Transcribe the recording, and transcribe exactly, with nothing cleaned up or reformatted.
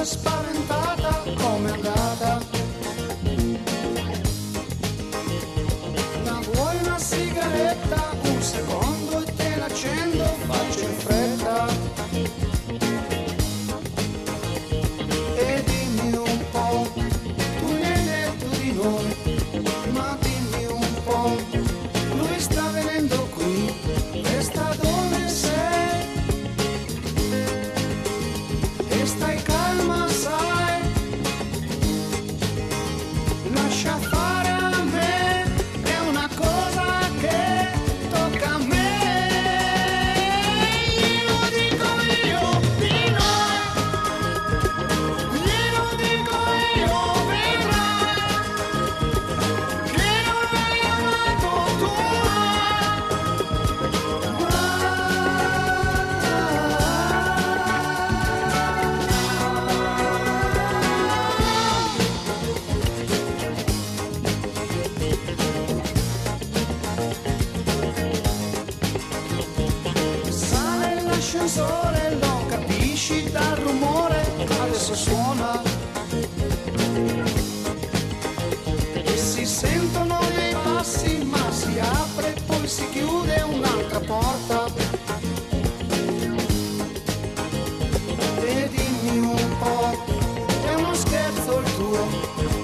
spaventata, come è andata? Ma vuoi una sigaretta? Un secondo e te l'accendo, faccio in fretta. E dimmi un po', tu mi hai detto di noi, ma dimmi un po', lui sta venendo qui, e sta dove sei? E stai calma, sai, lascia fare a me, è una cosa che tocca a me. Glielo dico io di no, glielo dico io, vedrai che non hai amato tu. Sale l'ascensore, lo capisci dal rumore, adesso suona e si sentono dei passi, ma si apre e poi si chiude un'altra porta. E dimmi un po', è uno scherzo il tuo?